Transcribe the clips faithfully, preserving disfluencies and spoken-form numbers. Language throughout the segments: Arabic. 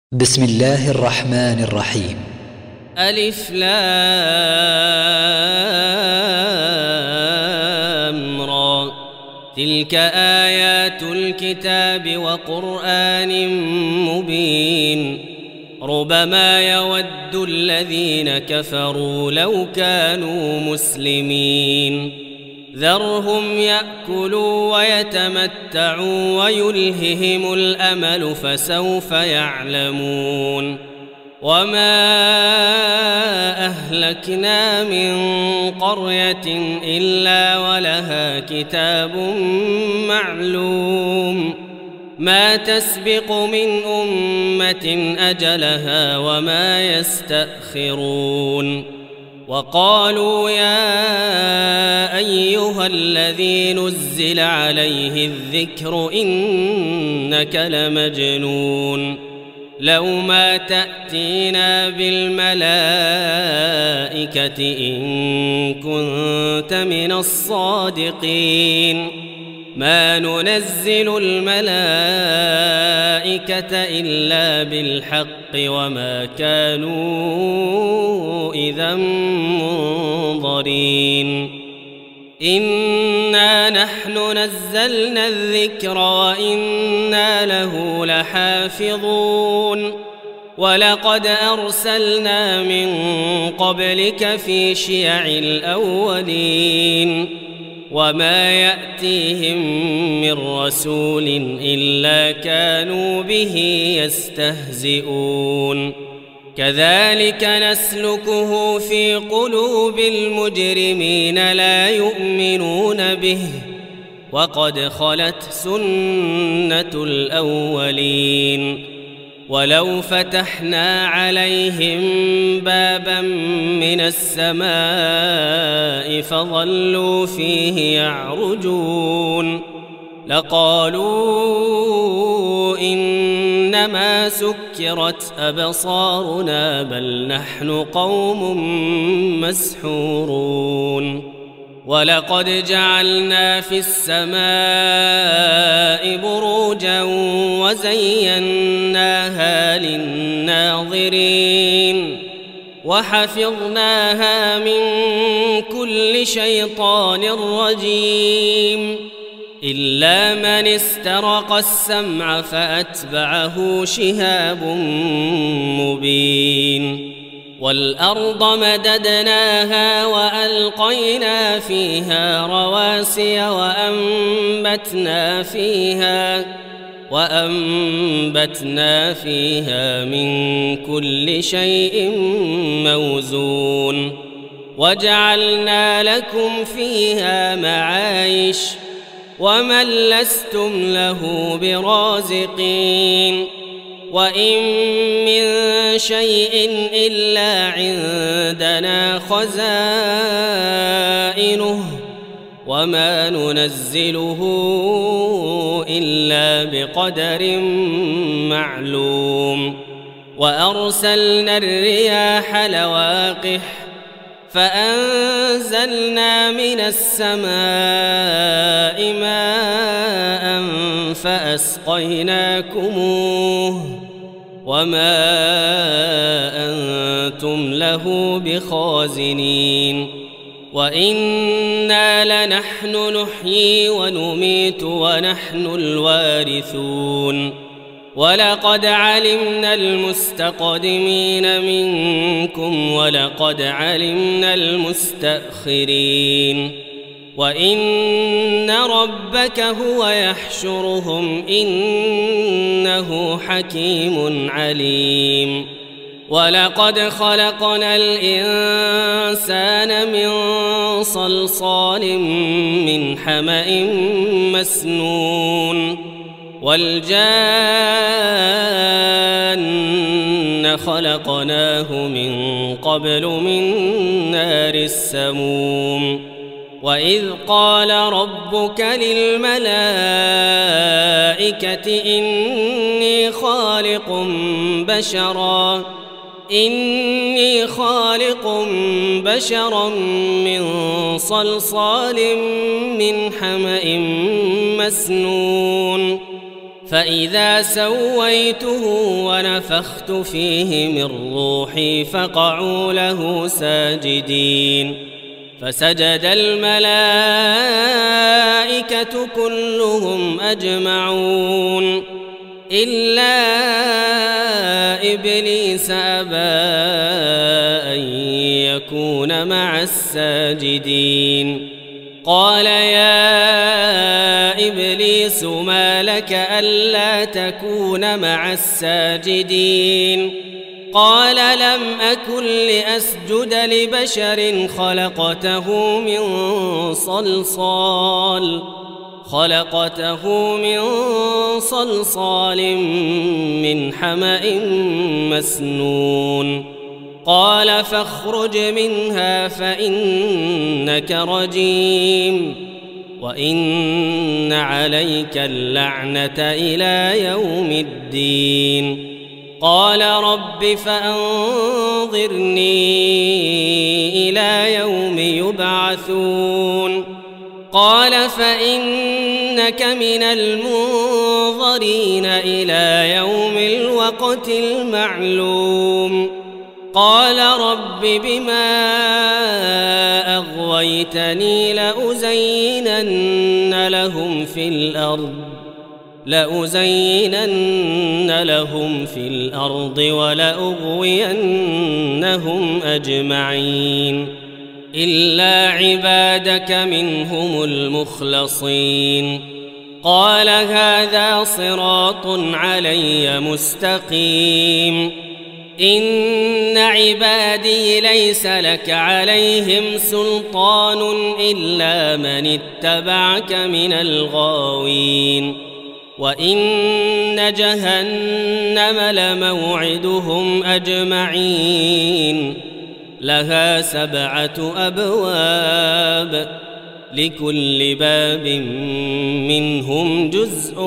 بسم الله الرحمن الرحيم. ألف لام را. تلك آيات الكتاب وقرآن مبين. ربما يود الذين كفروا لو كانوا مسلمين. ذرهم يأكلوا ويتمتعوا ويلههم الأمل فسوف يعلمون. وما أهلكنا من قرية إلا ولها كتاب معلوم ما تسبق من أمة أجلها وما يستأخرون. وقالوا يا أيها الذي نزل عليه الذكر إنك لمجنون لو ما تأتينا بالملائكة إن كنت من الصادقين. ما ننزل الملائكة إلا بالحق وما كانوا إذا منظرين. إنا نحن نزلنا الذكر وإنا له لحافظون. ولقد أرسلنا من قبلك في شيع الأولين وما يأتيهم من رسول إلا كانوا به يستهزئون. كذلك نسلكه في قلوب المجرمين لا يؤمنون به وقد خلت سنة الأولين. ولو فتحنا عليهم بابا من السماء فظلوا فيه يعرجون لقالوا إنما سكرت أبصارنا بل نحن قوم مسحورون. ولقد جعلنا في السماء بروجا وزيناها للناظرين وحفظناها من كل شيطان رجيم إلا من استرق السمع فأتبعه شهاب مبين. والأرض مددناها وألقينا فيها رواسي وأنبتنا فيها وأنبتنا فيها من كل شيء موزون. وجعلنا لكم فيها معايش ومن لستم له برازقين. وإن من شيء إلا عندنا خزائنه وما ننزله إلا بقدر معلوم. وأرسلنا الرياح لواقح فأنزلنا من السماء ماء فأسقيناكموه وما أنتم له بخازنين. وإنا لنحن نحيي ونميت ونحن الوارثون. ولقد علمنا المستقدمين منكم ولقد علمنا المستأخرين. وإن ربك هو يحشرهم إنه حكيم عليم. ولقد خلقنا الإنسان من صلصال من حمأ مسنون. والجان خلقناه من قبل من نار السموم. وإذ قال ربك للملائكة إني خالق بشرا إني خالق بشرا من صلصال من حمأ مسنون فإذا سويته ونفخت فيه من روحي فقعوا له ساجدين فسجد الملائكة كلهم أجمعون إلا إبليس أبى أن يكون مع الساجدين قال يا إبليس ما لك ألا تكون مع الساجدين قال لم أكن لأسجد لبشر خلقته من صلصال خلقته من صلصال من حمأ مسنون قال فاخرج منها فإنك رجيم وإن عليك اللعنة إلى يوم الدين قال رب فأنظرني إلى يوم يبعثون قال فإنك من المنظرين إلى يوم الوقت المعلوم قال رب بما أغويتني لأزينن لهم في الأرض لأزينن لهم في الأرض ولأغوينهم أجمعين إلا عبادك منهم المخلصين قال هذا صراط علي مستقيم إن عبادي ليس لك عليهم سلطان إلا من اتبعك من الغاوين وإن جهنم لموعدهم أجمعين لها سبعة أبواب لكل باب منهم جزء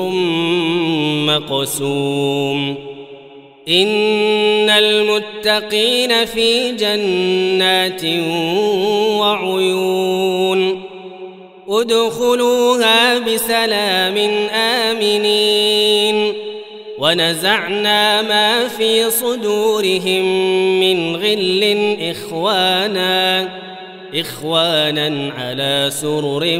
مقسوم إن المتقين في جنات وعيون ادخلوها بسلام آمنين ونزعنا ما في صدورهم من غل إخوانا إخوانا على سرر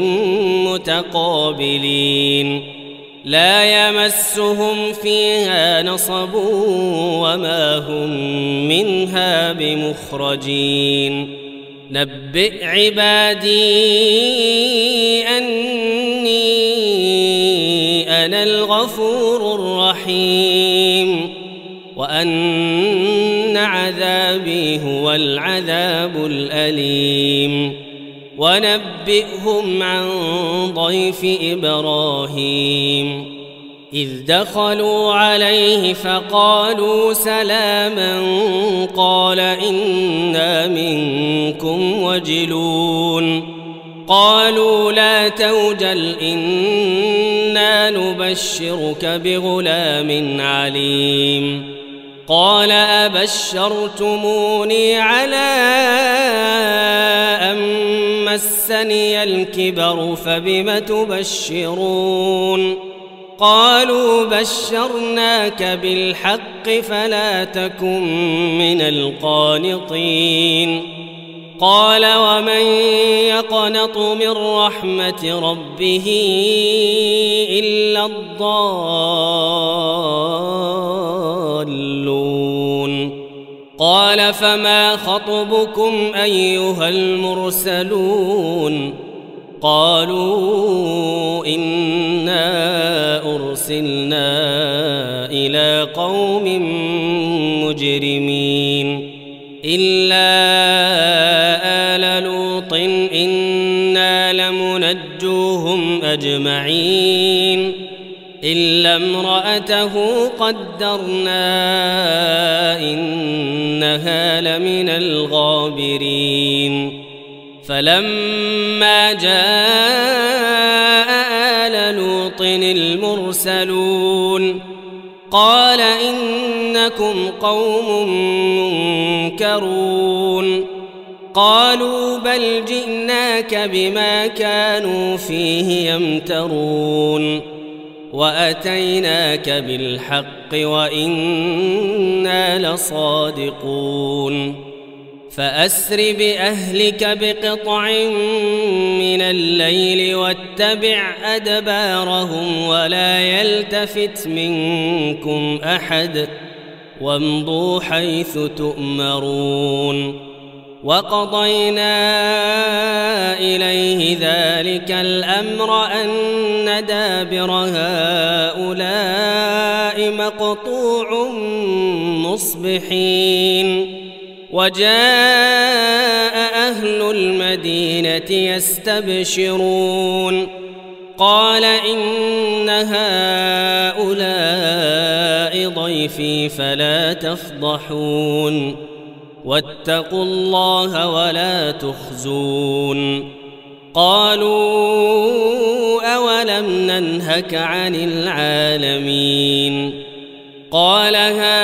متقابلين لا يمسهم فيها نصب وما هم منها بمخرجين نبئ عبادي أني أنا الغفور الرحيم وأن عذابي هو العذاب الأليم ونبئهم عن ضيف إبراهيم إذ دخلوا عليه فقالوا سلاما قال إنا منكم وجلون قالوا لا توجل إنا نبشرك بغلام عليم قال أبشرتموني على أن مسني الكبر فبم تبشرون قالوا بشرناك بالحق فلا تكن من القانطين قال ومن يقنط من رحمة ربه إلا الضالون قال فما خطبكم أيها المرسلون قالوا إنا أرسلنا إلى قوم مجرمين إلا آل لوط إنا لمنجوهم أجمعين إلا امرأته قدرنا إنها لمن الغابرين فلما جاء آل لوط المرسلون قال إنكم قوم منكرون قالوا بل جئناك بما كانوا فيه يمترون وأتيناك بالحق وإنا لصادقون فأسر بأهلك بقطع من الليل واتبع أدبارهم ولا يلتفت منكم أحد وامضوا حيث تؤمرون وقضينا إليه ذلك الأمر أن دابر هؤلاء مقطوع مصبحين وجاء أهل المدينة يستبشرون قال إن هؤلاء ضيفي فلا تفضحون واتقوا الله ولا تخزون قالوا أولم ننهك عن العالمين قال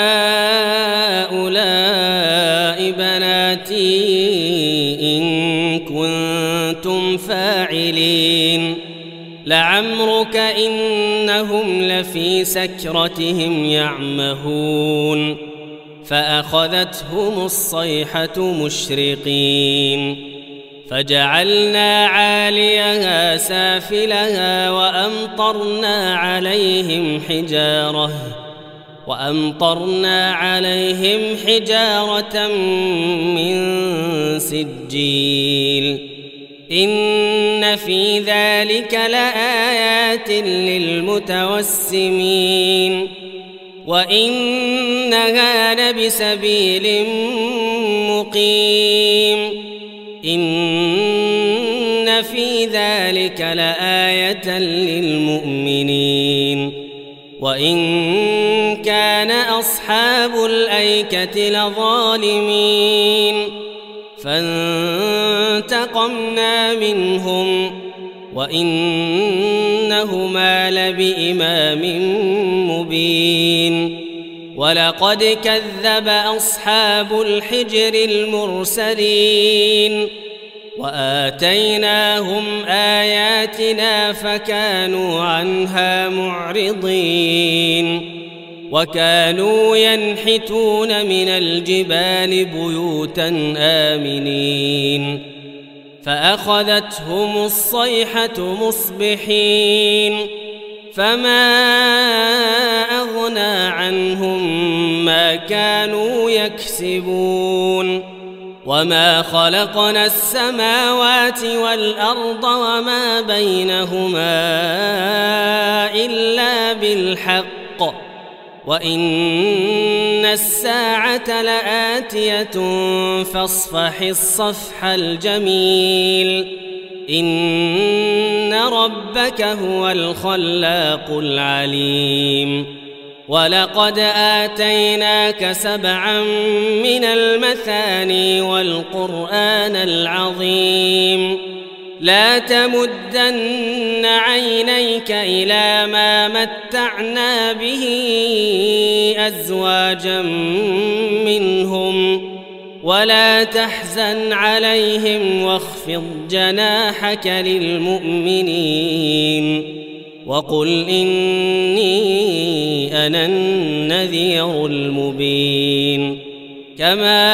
هؤلاء بناتي إن كنتم فاعلين لعمرك إنهم لفي سكرتهم يعمهون فأخذتهم الصيحة مشرقين فجعلنا عاليها سافلها وأمطرنا عليهم حجارة وأمطرنا عليهم حجارة من سجيل إن في ذلك لآيات للمتوسمين وإنها لبسبيل مقيم إن في ذلك لآية للمؤمنين وإن كان أصحاب الأيكة لظالمين فانتقمنا منهم وإنهما لبإمام مبين ولقد كذب أصحاب الحجر المرسلين وآتيناهم آياتنا فكانوا عنها معرضين وكانوا ينحتون من الجبال بيوتا آمنين فأخذتهم الصيحة مصبحين فما أغنى عنهم ما كانوا يكسبون وما خلقنا السماوات والأرض وما بينهما إلا بالحق وإن الساعة لآتية فاصفح الصفح الجميل إن ربك هو الخلاق العليم ولقد آتيناك سبعا من المثاني والقرآن العظيم لا تمدن عينيك إلى ما متعنا به أزواجا منهم ولا تحزن عليهم واخفض جناحك للمؤمنين وقل إني أنا النذير المبين كما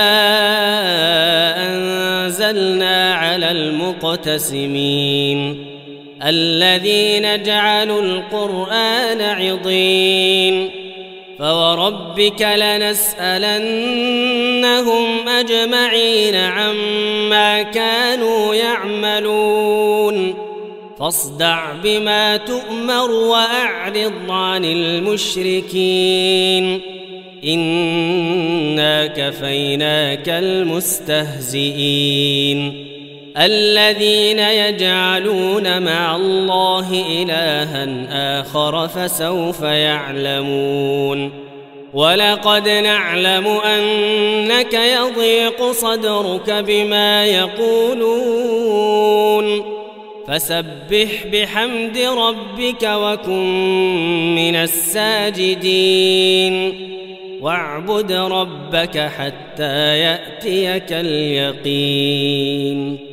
أنزلنا على المقتسمين الذين جعلوا القرآن عضين فوربك لنسألنهم أجمعين عما كانوا يعملون فاصدع بما تؤمر وأعرض عن المشركين إنا كفيناك المستهزئين الذين يجعلون مع الله إلها آخر فسوف يعلمون ولقد نعلم أنك يضيق صدرك بما يقولون فسبح بحمد ربك وكن من الساجدين واعبد ربك حتى يأتيك اليقين